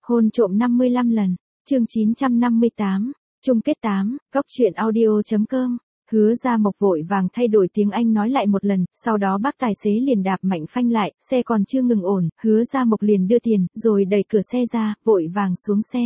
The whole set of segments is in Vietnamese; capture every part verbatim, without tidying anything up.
Hôn trộm năm mươi lăm lần, chương chín trăm năm mươi tám, chung kết tám, góc truyện audio.com. Hứa Gia Mộc vội vàng thay đổi tiếng Anh nói lại một lần, sau đó bác tài xế liền đạp mạnh phanh lại, xe còn chưa ngừng ổn, Hứa Gia Mộc liền đưa tiền, rồi đẩy cửa xe ra, vội vàng xuống xe.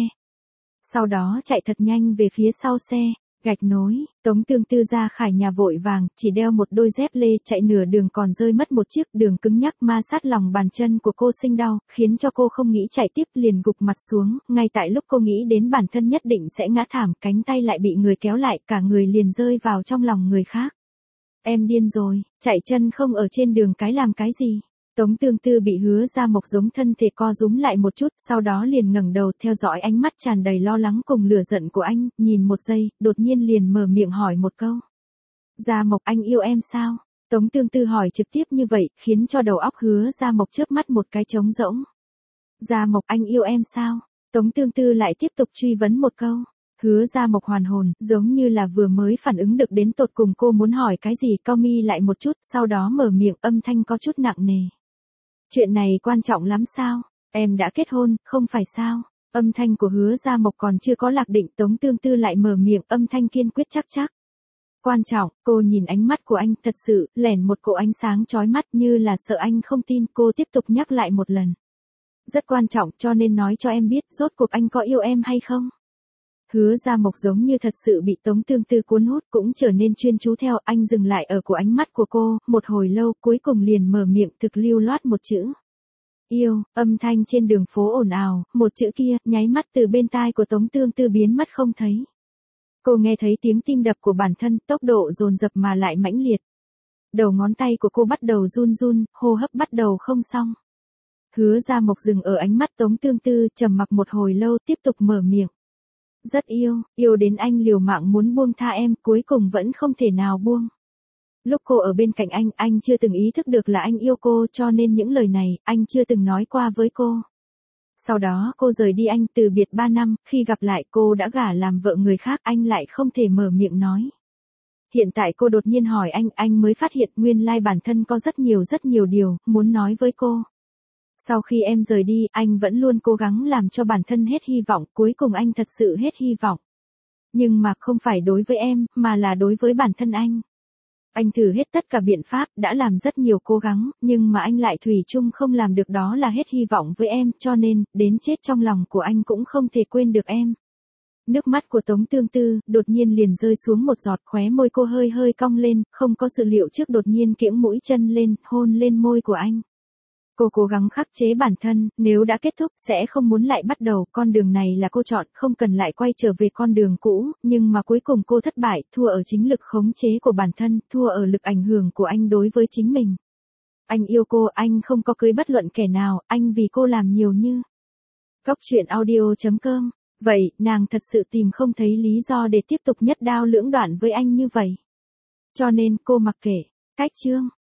Sau đó chạy thật nhanh về phía sau xe, gạch nối, Tống Tương Tư ra khỏi nhà vội vàng, chỉ đeo một đôi dép lê, chạy nửa đường còn rơi mất một chiếc, đường cứng nhắc ma sát lòng bàn chân của cô sinh đau, khiến cho cô không nghĩ chạy tiếp liền gục mặt xuống, ngay tại lúc cô nghĩ đến bản thân nhất định sẽ ngã thảm, cánh tay lại bị người kéo lại, cả người liền rơi vào trong lòng người khác. Em điên rồi, chạy chân không ở trên đường cái làm cái gì? Tống Tương Tư bị Hứa Gia Mộc giống thân thể co rúm lại một chút, sau đó liền ngẩng đầu theo dõi ánh mắt tràn đầy lo lắng cùng lửa giận của anh, nhìn một giây, đột nhiên liền mở miệng hỏi một câu. Gia Mộc, anh yêu em sao? Tống Tương Tư hỏi trực tiếp như vậy, khiến cho đầu óc Hứa Gia Mộc chớp mắt một cái trống rỗng. Gia Mộc, anh yêu em sao? Tống Tương Tư lại tiếp tục truy vấn một câu. Hứa Gia Mộc hoàn hồn, giống như là vừa mới phản ứng được đến tột cùng cô muốn hỏi cái gì, cau mi lại một chút, sau đó mở miệng, âm thanh có chút nặng nề. Chuyện này quan trọng lắm sao? Em đã kết hôn, không phải sao? Âm thanh của Hứa Gia Mộc còn chưa có lạc định, Tống Tương Tư lại mở miệng, âm thanh kiên quyết chắc chắc. Quan trọng, cô nhìn ánh mắt của anh, thật sự, lẻn một cỗ ánh sáng chói mắt như là sợ anh không tin, cô tiếp tục nhắc lại một lần. Rất quan trọng, cho nên nói cho em biết, rốt cuộc anh có yêu em hay không? Hứa Gia Mộc giống như thật sự bị Tống Tương Tư cuốn hút, cũng trở nên chuyên chú theo, anh dừng lại ở của ánh mắt của cô, một hồi lâu, cuối cùng liền mở miệng thực lưu loát một chữ. Yêu, âm thanh trên đường phố ồn ào, một chữ kia, nháy mắt từ bên tai của Tống Tương Tư biến mất không thấy. Cô nghe thấy tiếng tim đập của bản thân, tốc độ dồn dập mà lại mãnh liệt. Đầu ngón tay của cô bắt đầu run run, hô hấp bắt đầu không xong. Hứa Gia Mộc dừng ở ánh mắt Tống Tương Tư, trầm mặc một hồi lâu, tiếp tục mở miệng. Rất yêu, yêu đến anh liều mạng muốn buông tha em, cuối cùng vẫn không thể nào buông. Lúc cô ở bên cạnh anh, anh chưa từng ý thức được là anh yêu cô, cho nên những lời này, anh chưa từng nói qua với cô. Sau đó cô rời đi anh, từ biệt ba năm, khi gặp lại cô đã gả làm vợ người khác, anh lại không thể mở miệng nói. Hiện tại cô đột nhiên hỏi anh, anh mới phát hiện nguyên lai bản thân có rất nhiều rất nhiều điều, muốn nói với cô. Sau khi em rời đi, anh vẫn luôn cố gắng làm cho bản thân hết hy vọng, cuối cùng anh thật sự hết hy vọng. Nhưng mà không phải đối với em, mà là đối với bản thân anh. Anh thử hết tất cả biện pháp, đã làm rất nhiều cố gắng, nhưng mà anh lại thủy chung không làm được, đó là hết hy vọng với em, cho nên, đến chết trong lòng của anh cũng không thể quên được em. Nước mắt của Tống Tương Tư, đột nhiên liền rơi xuống một giọt, khóe môi cô hơi hơi cong lên, không có dự liệu trước đột nhiên kiễng mũi chân lên, hôn lên môi của anh. Cô cố gắng khắc chế bản thân, nếu đã kết thúc, sẽ không muốn lại bắt đầu, con đường này là cô chọn, không cần lại quay trở về con đường cũ, nhưng mà cuối cùng cô thất bại, thua ở chính lực khống chế của bản thân, thua ở lực ảnh hưởng của anh đối với chính mình. Anh yêu cô, anh không có cưới bất luận kẻ nào, anh vì cô làm nhiều như. Góc truyện audio.com. Vậy, nàng thật sự tìm không thấy lý do để tiếp tục nhất đao lưỡng đoạn với anh như vậy. Cho nên, cô mặc kệ. Cách chương.